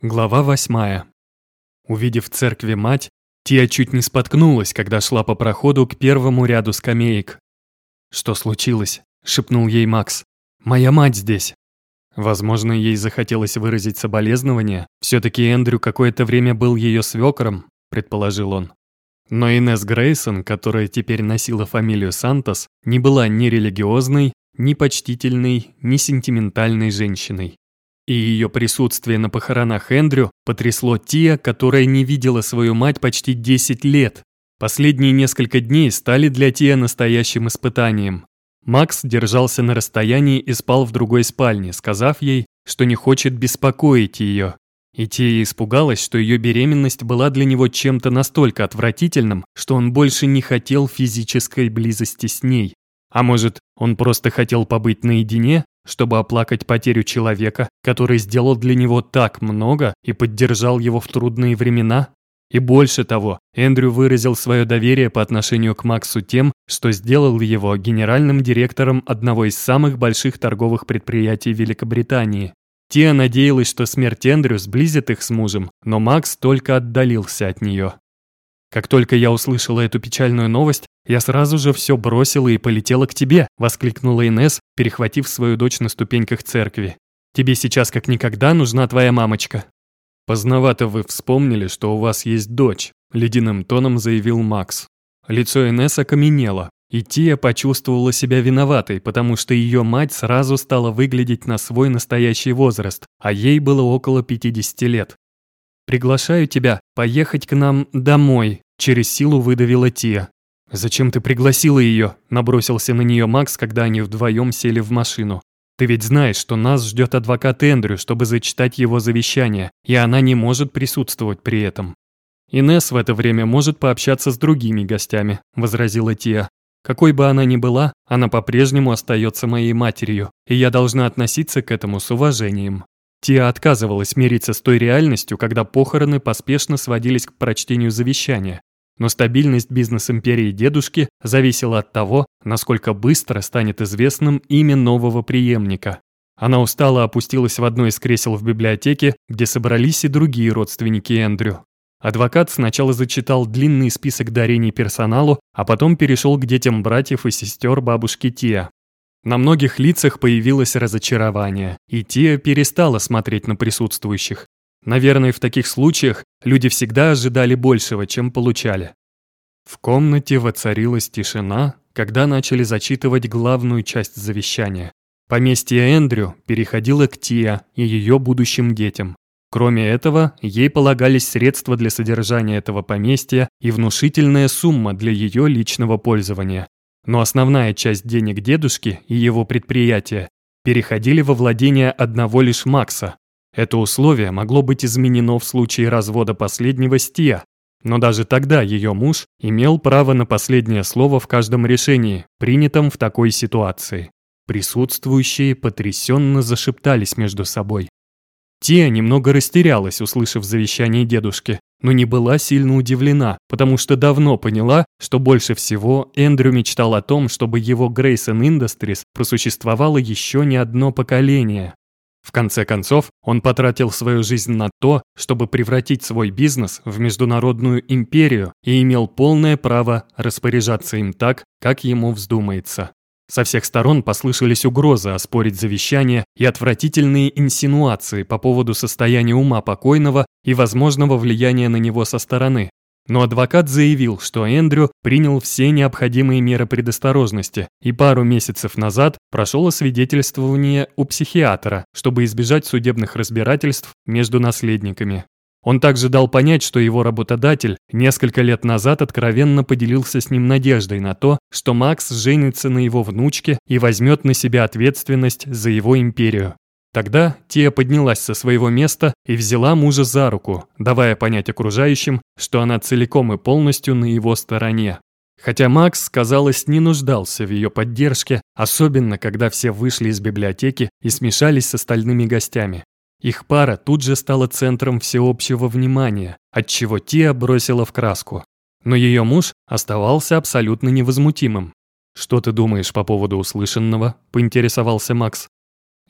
Глава 8. Увидев в церкви мать, Тия чуть не споткнулась, когда шла по проходу к первому ряду скамеек. «Что случилось?» – шепнул ей Макс. «Моя мать здесь». Возможно, ей захотелось выразить соболезнование. Все-таки Эндрю какое-то время был ее свекром, предположил он. Но Инесс Грейсон, которая теперь носила фамилию Сантос, не была ни религиозной, ни почтительной, ни сентиментальной женщиной. И ее присутствие на похоронах Эндрю потрясло Тия, которая не видела свою мать почти 10 лет. Последние несколько дней стали для Тия настоящим испытанием. Макс держался на расстоянии и спал в другой спальне, сказав ей, что не хочет беспокоить ее. И Тия испугалась, что ее беременность была для него чем-то настолько отвратительным, что он больше не хотел физической близости с ней. А может, он просто хотел побыть наедине, чтобы оплакать потерю человека, который сделал для него так много и поддержал его в трудные времена? И больше того, Эндрю выразил свое доверие по отношению к Максу тем, что сделал его генеральным директором одного из самых больших торговых предприятий Великобритании. Тия надеялась, что смерть Эндрю сблизит их с мужем, но Макс только отдалился от нее. «Как только я услышала эту печальную новость, я сразу же все бросила и полетела к тебе», – воскликнула Инесс, перехватив свою дочь на ступеньках церкви. «Тебе сейчас как никогда нужна твоя мамочка». «Поздновато вы вспомнили, что у вас есть дочь», – ледяным тоном заявил Макс. Лицо Инесс окаменело, и Тия почувствовала себя виноватой, потому что ее мать сразу стала выглядеть на свой настоящий возраст, а ей было около 50 лет. «Приглашаю тебя поехать к нам домой», – через силу выдавила Тия. «Зачем ты пригласила ее?» – набросился на нее Макс, когда они вдвоем сели в машину. «Ты ведь знаешь, что нас ждет адвокат Эндрю, чтобы зачитать его завещание, и она не может присутствовать при этом». «Инесс в это время может пообщаться с другими гостями», – возразила Тия. «Какой бы она ни была, она по-прежнему остается моей матерью, и я должна относиться к этому с уважением». Тия отказывалась мириться с той реальностью, когда похороны поспешно сводились к прочтению завещания. Но стабильность бизнес-империи дедушки зависела от того, насколько быстро станет известным имя нового преемника. Она устало опустилась в одно из кресел в библиотеке, где собрались и другие родственники Эндрю. Адвокат сначала зачитал длинный список дарений персоналу, а потом перешел к детям братьев и сестер бабушки Тия. На многих лицах появилось разочарование, и Тия перестала смотреть на присутствующих. Наверное, в таких случаях люди всегда ожидали большего, чем получали. В комнате воцарилась тишина, когда начали зачитывать главную часть завещания. Поместье Эндрю переходило к Тия и ее будущим детям. Кроме этого, ей полагались средства для содержания этого поместья и внушительная сумма для ее личного пользования. Но основная часть денег дедушки и его предприятия переходили во владение одного лишь Макса. Это условие могло быть изменено в случае развода последнего с Тия, но даже тогда ее муж имел право на последнее слово в каждом решении, принятом в такой ситуации. Присутствующие потрясенно зашептались между собой. Тия немного растерялась, услышав завещание дедушки, но не была сильно удивлена, потому что давно поняла, что больше всего Эндрю мечтал о том, чтобы его Grayson Industries просуществовало еще не одно поколение. В конце концов, он потратил свою жизнь на то, чтобы превратить свой бизнес в международную империю и имел полное право распоряжаться им так, как ему вздумается. Со всех сторон послышались угрозы оспорить завещание и отвратительные инсинуации по поводу состояния ума покойного и возможного влияния на него со стороны. Но адвокат заявил, что Эндрю принял все необходимые меры предосторожности и пару месяцев назад прошел освидетельствование у психиатра, чтобы избежать судебных разбирательств между наследниками. Он также дал понять, что его работодатель несколько лет назад откровенно поделился с ним надеждой на то, что Макс женится на его внучке и возьмет на себя ответственность за его империю. Тогда Тия поднялась со своего места и взяла мужа за руку, давая понять окружающим, что она целиком и полностью на его стороне. Хотя Макс, казалось, не нуждался в ее поддержке, особенно когда все вышли из библиотеки и смешались с остальными гостями. Их пара тут же стала центром всеобщего внимания, отчего Тия бросила в краску. Но ее муж оставался абсолютно невозмутимым. «Что ты думаешь по поводу услышанного?» – поинтересовался Макс.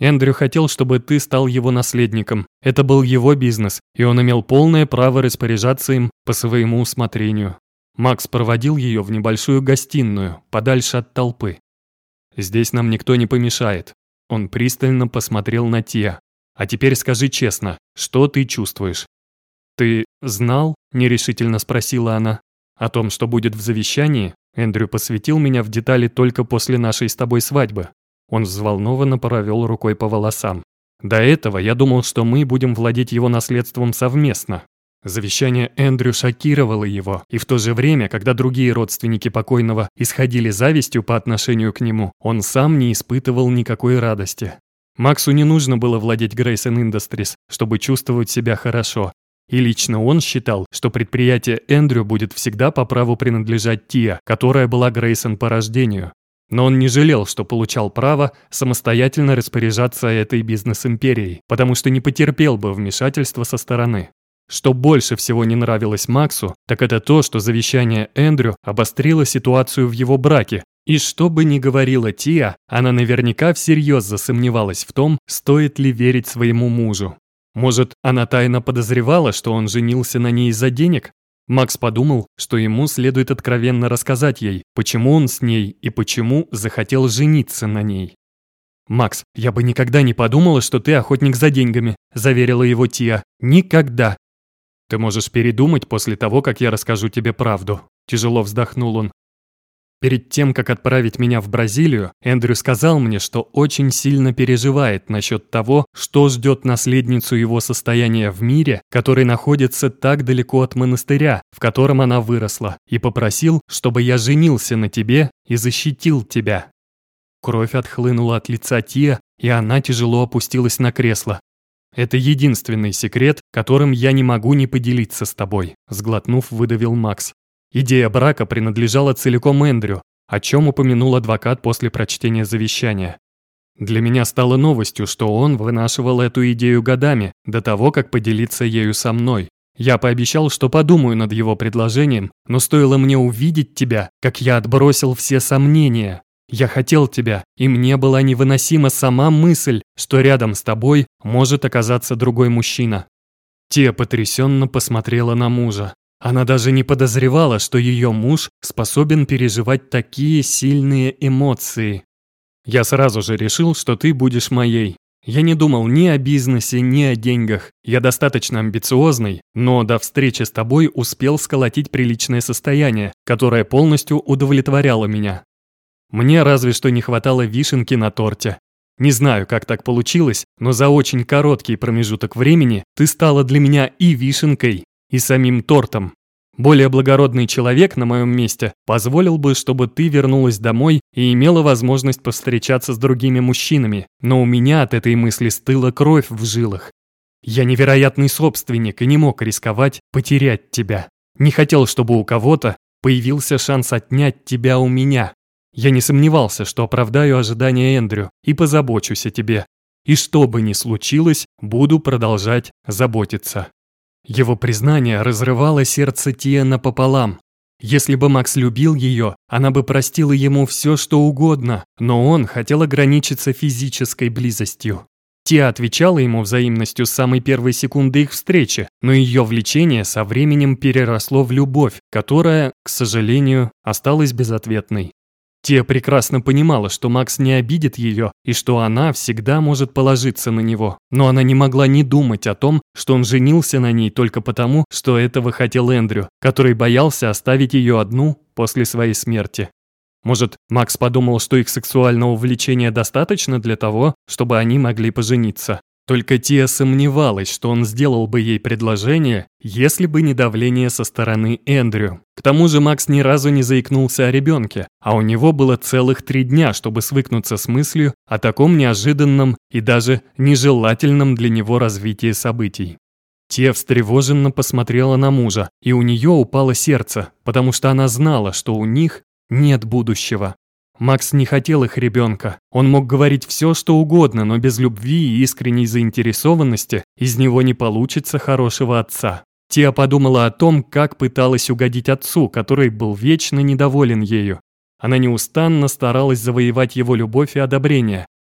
Эндрю хотел, чтобы ты стал его наследником. Это был его бизнес, и он имел полное право распоряжаться им по своему усмотрению. Макс проводил ее в небольшую гостиную, подальше от толпы. «Здесь нам никто не помешает». Он пристально посмотрел на Тиа. «А теперь скажи честно, что ты чувствуешь?» «Ты знал?» – нерешительно спросила она. «О том, что будет в завещании, Эндрю посвятил меня в детали только после нашей с тобой свадьбы». Он взволнованно провел рукой по волосам. «До этого я думал, что мы будем владеть его наследством совместно». Завещание Эндрю шокировало его, и в то же время, когда другие родственники покойного исходили завистью по отношению к нему, он сам не испытывал никакой радости. Максу не нужно было владеть Grayson Industries, чтобы чувствовать себя хорошо. И лично он считал, что предприятие Эндрю будет всегда по праву принадлежать Тиа, которая была Grayson по рождению. Но он не жалел, что получал право самостоятельно распоряжаться этой бизнес-империей, потому что не потерпел бы вмешательства со стороны. Что больше всего не нравилось Максу, так это то, что завещание Эндрю обострило ситуацию в его браке. И что бы ни говорила Тиа, она наверняка всерьез засомневалась в том, стоит ли верить своему мужу. Может, она тайно подозревала, что он женился на ней из-за денег? Макс подумал, что ему следует откровенно рассказать ей, почему он с ней и почему захотел жениться на ней. «Макс, я бы никогда не подумала, что ты охотник за деньгами», – заверила его Тиа. «Никогда». «Ты можешь передумать после того, как я расскажу тебе правду», – тяжело вздохнул он. Перед тем, как отправить меня в Бразилию, Эндрю сказал мне, что очень сильно переживает насчет того, что ждет наследницу его состояния в мире, который находится так далеко от монастыря, в котором она выросла, и попросил, чтобы я женился на тебе и защитил тебя. Кровь отхлынула от лица Тиа, и она тяжело опустилась на кресло. «Это единственный секрет, которым я не могу не поделиться с тобой», – сглотнув, выдавил Макс. Идея брака принадлежала целиком Эндрю, о чем упомянул адвокат после прочтения завещания. Для меня стало новостью, что он вынашивал эту идею годами, до того, как поделиться ею со мной. Я пообещал, что подумаю над его предложением, но стоило мне увидеть тебя, как я отбросил все сомнения. Я хотел тебя, и мне была невыносима сама мысль, что рядом с тобой может оказаться другой мужчина. Тия потрясенно посмотрела на мужа. Она даже не подозревала, что ее муж способен переживать такие сильные эмоции. «Я сразу же решил, что ты будешь моей. Я не думал ни о бизнесе, ни о деньгах. Я достаточно амбициозный, но до встречи с тобой успел сколотить приличное состояние, которое полностью удовлетворяло меня. Мне разве что не хватало вишенки на торте. Не знаю, как так получилось, но за очень короткий промежуток времени ты стала для меня и вишенкой, и самим тортом. Более благородный человек на моем месте позволил бы, чтобы ты вернулась домой и имела возможность повстречаться с другими мужчинами, но у меня от этой мысли стыла кровь в жилах. Я невероятный собственник и не мог рисковать потерять тебя. Не хотел, чтобы у кого-то появился шанс отнять тебя у меня. Я не сомневался, что оправдаю ожидания Эндрю и позабочусь о тебе. И что бы ни случилось, буду продолжать заботиться». Его признание разрывало сердце Тиа напополам. Если бы Макс любил ее, она бы простила ему все, что угодно, но он хотел ограничиться физической близостью. Тиа отвечала ему взаимностью с самой первой секунды их встречи, но ее влечение со временем переросло в любовь, которая, к сожалению, осталась безответной. Тиа прекрасно понимала, что Макс не обидит ее и что она всегда может положиться на него. Но она не могла не думать о том, что он женился на ней только потому, что этого хотел Эндрю, который боялся оставить ее одну после своей смерти. Может, Макс подумал, что их сексуального влечения достаточно для того, чтобы они могли пожениться. Только Тиа сомневалась, что он сделал бы ей предложение, если бы не давление со стороны Эндрю. К тому же Макс ни разу не заикнулся о ребенке, а у него было целых 3 дня, чтобы свыкнуться с мыслью о таком неожиданном и даже нежелательном для него развитии событий. Тиа встревоженно посмотрела на мужа, и у нее упало сердце, потому что она знала, что у них нет будущего. Макс не хотел их ребенка. Он мог говорить все, что угодно, но без любви и искренней заинтересованности из него не получится хорошего отца. Тиа подумала о том, как пыталась угодить отцу, который был вечно недоволен ею. Она неустанно старалась завоевать его любовь и одобрение,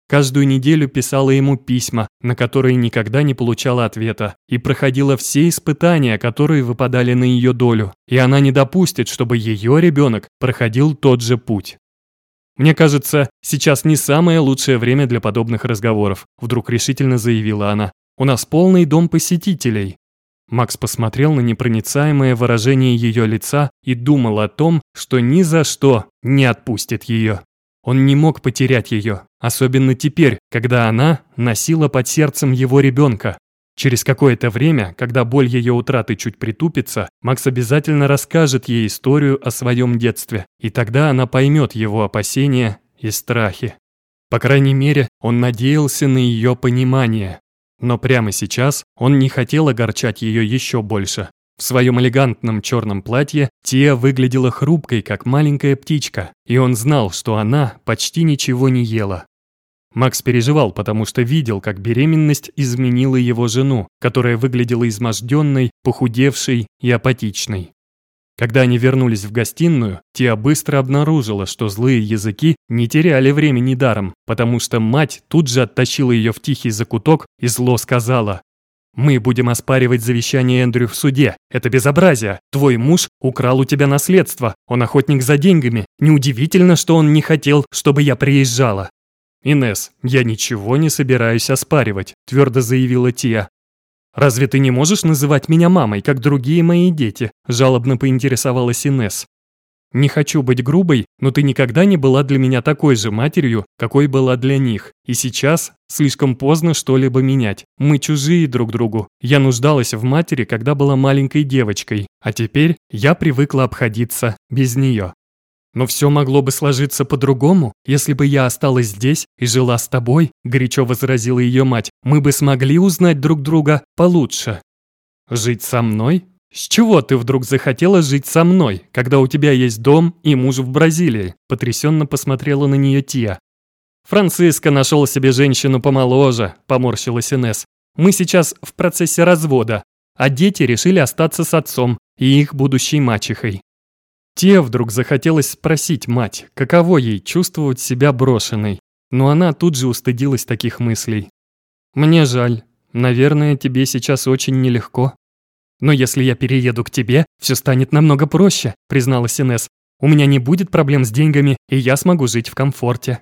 Каждую неделю писала ему письма, на которые никогда не получала ответа, и проходила все испытания, которые выпадали на ее долю, и она не допустит, чтобы ее ребенок проходил тот же путь. «Мне кажется, сейчас не самое лучшее время для подобных разговоров», вдруг решительно заявила она. «У нас полный дом посетителей». Макс посмотрел на непроницаемое выражение ее лица и думал о том, что ни за что не отпустит ее. Он не мог потерять ее, особенно теперь, когда она носила под сердцем его ребенка. Через какое-то время, когда боль ее утраты чуть притупится, Макс обязательно расскажет ей историю о своем детстве, и тогда она поймет его опасения и страхи. По крайней мере, он надеялся на ее понимание. Но прямо сейчас он не хотел огорчать ее еще больше. В своем элегантном черном платье Тиа выглядела хрупкой, как маленькая птичка, и он знал, что она почти ничего не ела. Макс переживал, потому что видел, как беременность изменила его жену, которая выглядела изможденной, похудевшей и апатичной. Когда они вернулись в гостиную, Тиа быстро обнаружила, что злые языки не теряли времени даром, потому что мать тут же оттащила ее в тихий закуток и зло сказала: «Мы будем оспаривать завещание Эндрю в суде. Это безобразие. Твой муж украл у тебя наследство. Он охотник за деньгами. Неудивительно, что он не хотел, чтобы я приезжала». «Инесс, я ничего не собираюсь оспаривать», – твердо заявила Тиа. «Разве ты не можешь называть меня мамой, как другие мои дети?» – жалобно поинтересовалась Инесс. «Не хочу быть грубой, но ты никогда не была для меня такой же матерью, какой была для них. И сейчас слишком поздно что-либо менять. Мы чужие друг другу. Я нуждалась в матери, когда была маленькой девочкой, а теперь я привыкла обходиться без нее. Но все могло бы сложиться по-другому, если бы я осталась здесь и жила с тобой», – горячо возразила ее мать. «Мы бы смогли узнать друг друга получше». «Жить со мной? С чего ты вдруг захотела жить со мной, когда у тебя есть дом и муж в Бразилии?» – потрясенно посмотрела на нее Тиа. «Франциско нашел себе женщину помоложе», – поморщилась Инесс. «Мы сейчас в процессе развода, а дети решили остаться с отцом и их будущей мачехой». Тиа вдруг захотелось спросить мать, каково ей чувствовать себя брошенной, но она тут же устыдилась таких мыслей. «Мне жаль. Наверное, тебе сейчас очень нелегко». «Но если я перееду к тебе, все станет намного проще», – призналась Инесс. «У меня не будет проблем с деньгами, и я смогу жить в комфорте».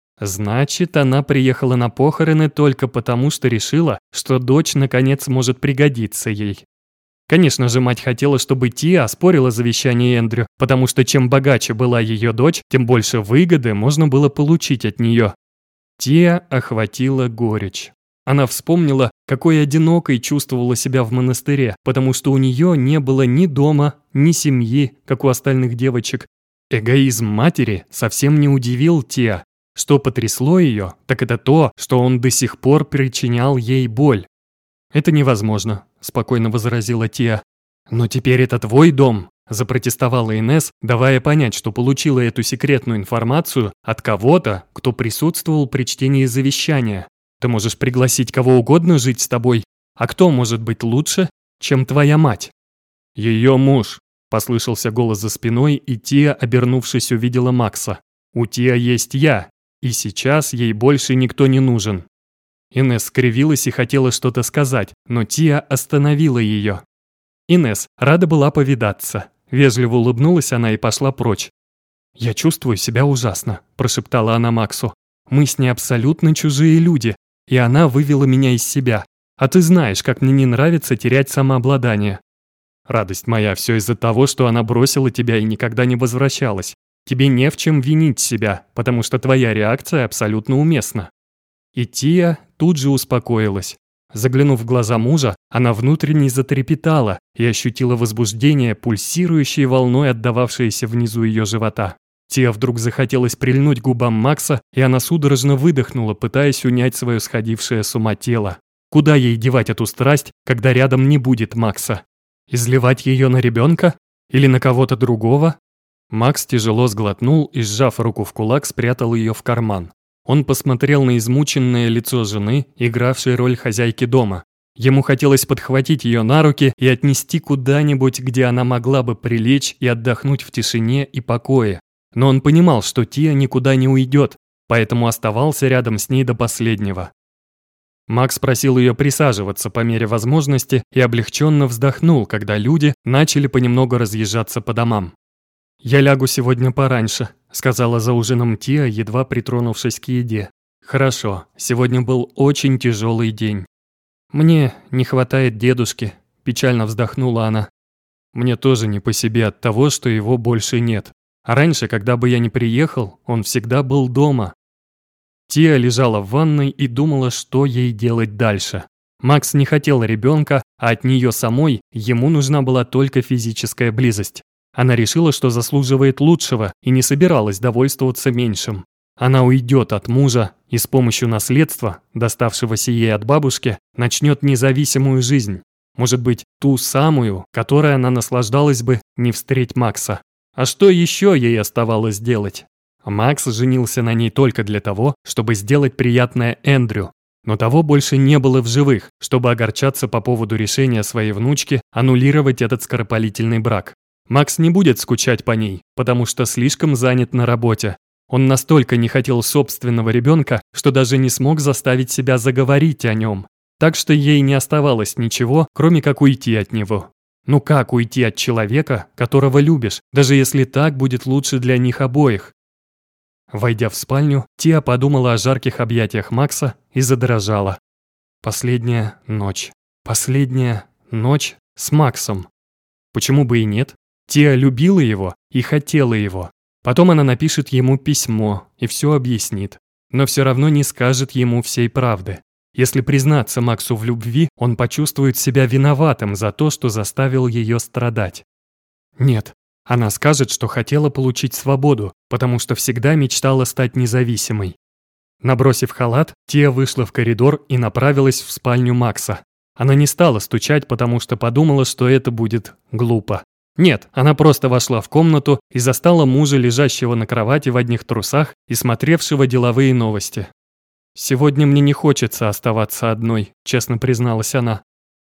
Значит, она приехала на похороны только потому, что решила, что дочь наконец может пригодиться ей. Конечно же, мать хотела, чтобы Тиа оспорила завещание Эндрю, потому что чем богаче была ее дочь, тем больше выгоды можно было получить от нее. Тиа охватила горечь. Она вспомнила, какой одинокой чувствовала себя в монастыре, потому что у нее не было ни дома, ни семьи, как у остальных девочек. Эгоизм матери совсем не удивил Тиа. Что потрясло ее, так это то, что он до сих пор причинял ей боль. «Это невозможно», – спокойно возразила Тиа. «Но теперь это твой дом», – запротестовала Инесс, давая понять, что получила эту секретную информацию от кого-то, кто присутствовал при чтении завещания. «Ты можешь пригласить кого угодно жить с тобой, а кто может быть лучше, чем твоя мать?» «Ее муж», – послышался голос за спиной, и Тиа, обернувшись, увидела Макса. «У Тиа есть я, и сейчас ей больше никто не нужен». Инесс скривилась и хотела что-то сказать, но Тиа остановила ее. «Инесс, рада была повидаться». Вежливо улыбнулась она и пошла прочь. «Я чувствую себя ужасно», – прошептала она Максу. «Мы с ней абсолютно чужие люди, и она вывела меня из себя. А ты знаешь, как мне не нравится терять самообладание». «Радость моя, все из-за того, что она бросила тебя и никогда не возвращалась. Тебе не в чем винить себя, потому что твоя реакция абсолютно уместна». И Тиа тут же успокоилась. Заглянув в глаза мужа, она внутренне затрепетала и ощутила возбуждение, пульсирующей волной, отдававшееся внизу ее живота. Тиа вдруг захотелось прильнуть к губам Макса, и она судорожно выдохнула, пытаясь унять свое сходившее с ума тело. Куда ей девать эту страсть, когда рядом не будет Макса? Изливать ее на ребенка? Или на кого-то другого? Макс тяжело сглотнул и, сжав руку в кулак, спрятал ее в карман. Он посмотрел на измученное лицо жены, игравшей роль хозяйки дома. Ему хотелось подхватить ее на руки и отнести куда-нибудь, где она могла бы прилечь и отдохнуть в тишине и покое. Но он понимал, что Тиа никуда не уйдет, поэтому оставался рядом с ней до последнего. Макс просил ее присаживаться по мере возможности и облегченно вздохнул, когда люди начали понемногу разъезжаться по домам. «Я лягу сегодня пораньше», — сказала за ужином Тиа, едва притронувшись к еде. «Хорошо, сегодня был очень тяжелый день». «Мне не хватает дедушки», — печально вздохнула она. «Мне тоже не по себе от того, что его больше нет. А раньше, когда бы я не приехал, он всегда был дома». Тиа лежала в ванной и думала, что ей делать дальше. Макс не хотел ребенка, а от нее самой ему нужна была только физическая близость. Она решила, что заслуживает лучшего и не собиралась довольствоваться меньшим. Она уйдет от мужа и с помощью наследства, доставшегося ей от бабушки, начнет независимую жизнь. Может быть, ту самую, которой она наслаждалась бы, не встреть Макса. А что еще ей оставалось делать? Макс женился на ней только для того, чтобы сделать приятное Эндрю. Но того больше не было в живых, чтобы огорчаться по поводу решения своей внучки аннулировать этот скоропалительный брак. Макс не будет скучать по ней, потому что слишком занят на работе. Он настолько не хотел собственного ребенка, что даже не смог заставить себя заговорить о нем. Так что ей не оставалось ничего, кроме как уйти от него. Ну как уйти от человека, которого любишь, даже если так будет лучше для них обоих? Войдя в спальню, Тиа подумала о жарких объятиях Макса и задрожала. Последняя ночь с Максом. Почему бы и нет? Тиа любила его и хотела его. Потом она напишет ему письмо и все объяснит, но все равно не скажет ему всей правды. Если признаться Максу в любви, он почувствует себя виноватым за то, что заставил ее страдать. Нет, она скажет, что хотела получить свободу, потому что всегда мечтала стать независимой. Набросив халат, Тиа вышла в коридор и направилась в спальню Макса. Она не стала стучать, потому что подумала, что это будет глупо. Нет, она просто вошла в комнату и застала мужа, лежащего на кровати в одних трусах и смотревшего деловые новости. «Сегодня мне не хочется оставаться одной», — честно призналась она.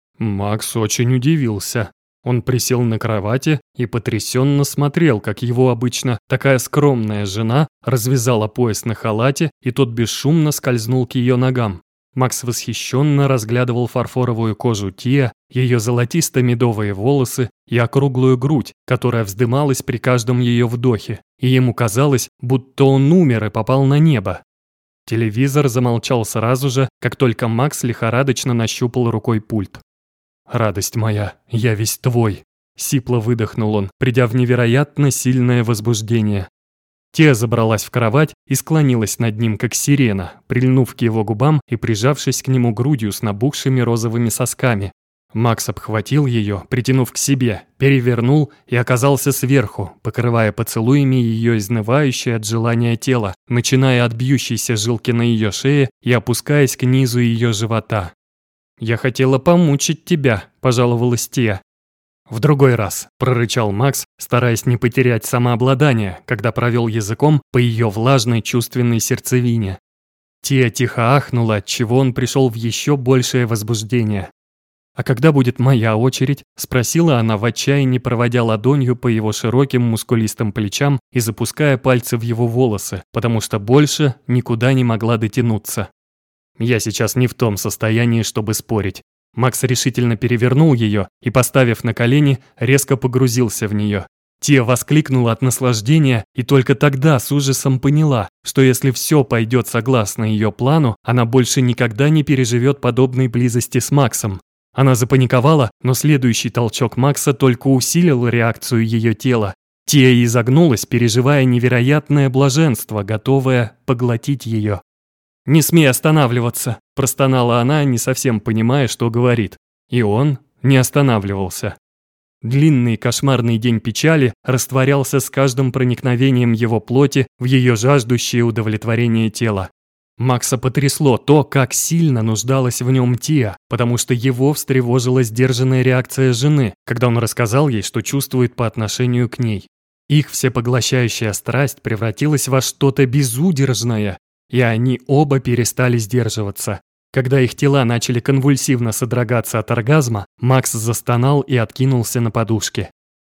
Макс очень удивился. Он присел на кровати и потрясенно смотрел, как его обычно такая скромная жена развязала пояс на халате, и тот бесшумно скользнул к ее ногам. Макс восхищенно разглядывал фарфоровую кожу Тиа, ее золотисто-медовые волосы и округлую грудь, которая вздымалась при каждом ее вдохе, и ему казалось, будто он умер и попал на небо. Телевизор замолчал сразу же, как только Макс лихорадочно нащупал рукой пульт. «Радость моя, я весь твой», — сипло выдохнул он, придя в невероятно сильное возбуждение. Тиа забралась в кровать и склонилась над ним, как сирена, прильнув к его губам и прижавшись к нему грудью с набухшими розовыми сосками. Макс обхватил ее, притянув к себе, перевернул и оказался сверху, покрывая поцелуями ее изнывающее от желания тело, начиная от бьющейся жилки на ее шее и опускаясь к низу ее живота. «Я хотела помучить тебя», – пожаловалась Тиа. «В другой раз», – прорычал Макс, стараясь не потерять самообладание, когда провел языком по ее влажной чувственной сердцевине. Тиа тихо ахнула, отчего он пришел в еще большее возбуждение. «А когда будет моя очередь?» – спросила она в отчаянии, проводя ладонью по его широким мускулистым плечам и запуская пальцы в его волосы, потому что больше никуда не могла дотянуться. «Я сейчас не в том состоянии, чтобы спорить». Макс решительно перевернул ее и, поставив на колени, резко погрузился в нее. Тиа воскликнула от наслаждения и только тогда с ужасом поняла, что если все пойдет согласно ее плану, она больше никогда не переживет подобной близости с Максом. Она запаниковала, но следующий толчок Макса только усилил реакцию ее тела. Тиа изогнулась, переживая невероятное блаженство, готовое поглотить ее. «Не смей останавливаться», – простонала она, не совсем понимая, что говорит. И он не останавливался. Длинный кошмарный день печали растворялся с каждым проникновением его плоти в ее жаждущее удовлетворение тела. Макса потрясло то, как сильно нуждалась в нем Тиа, потому что его встревожила сдержанная реакция жены, когда он рассказал ей, что чувствует по отношению к ней. Их всепоглощающая страсть превратилась во что-то безудержное, и они оба перестали сдерживаться. Когда их тела начали конвульсивно содрогаться от оргазма, Макс застонал и откинулся на подушке.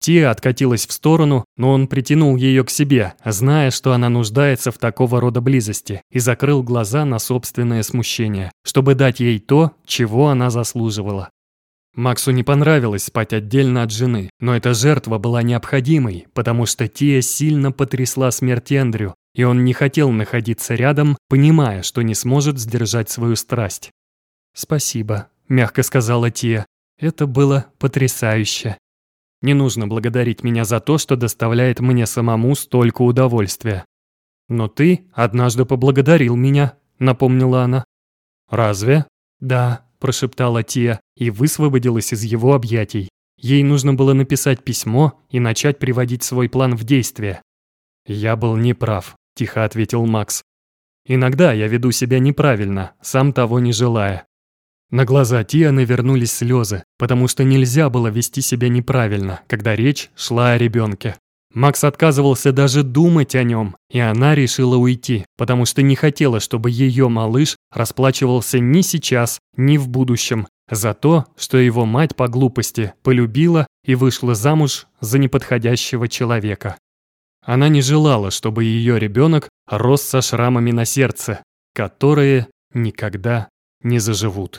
Тия откатилась в сторону, но он притянул ее к себе, зная, что она нуждается в такого рода близости, и закрыл глаза на собственное смущение, чтобы дать ей то, чего она заслуживала. Максу не понравилось спать отдельно от жены, но эта жертва была необходимой, потому что Тия сильно потрясла смерть Эндрю, и он не хотел находиться рядом, понимая, что не сможет сдержать свою страсть. «Спасибо», – мягко сказала Тия. «Это было потрясающе. Не нужно благодарить меня за то, что доставляет мне самому столько удовольствия». «Но ты однажды поблагодарил меня», – напомнила она. «Разве?» «Да», – прошептала Тия и высвободилась из его объятий. Ей нужно было написать письмо и начать приводить свой план в действие. «Я был неправ», – тихо ответил Макс. «Иногда я веду себя неправильно, сам того не желая». На глаза Тиа навернулись слезы, потому что нельзя было вести себя неправильно, когда речь шла о ребенке. Макс отказывался даже думать о нем, и она решила уйти, потому что не хотела, чтобы ее малыш расплачивался ни сейчас, ни в будущем за то, что его мать по глупости полюбила и вышла замуж за неподходящего человека. Она не желала, чтобы ее ребенок рос со шрамами на сердце, которые никогда не заживут.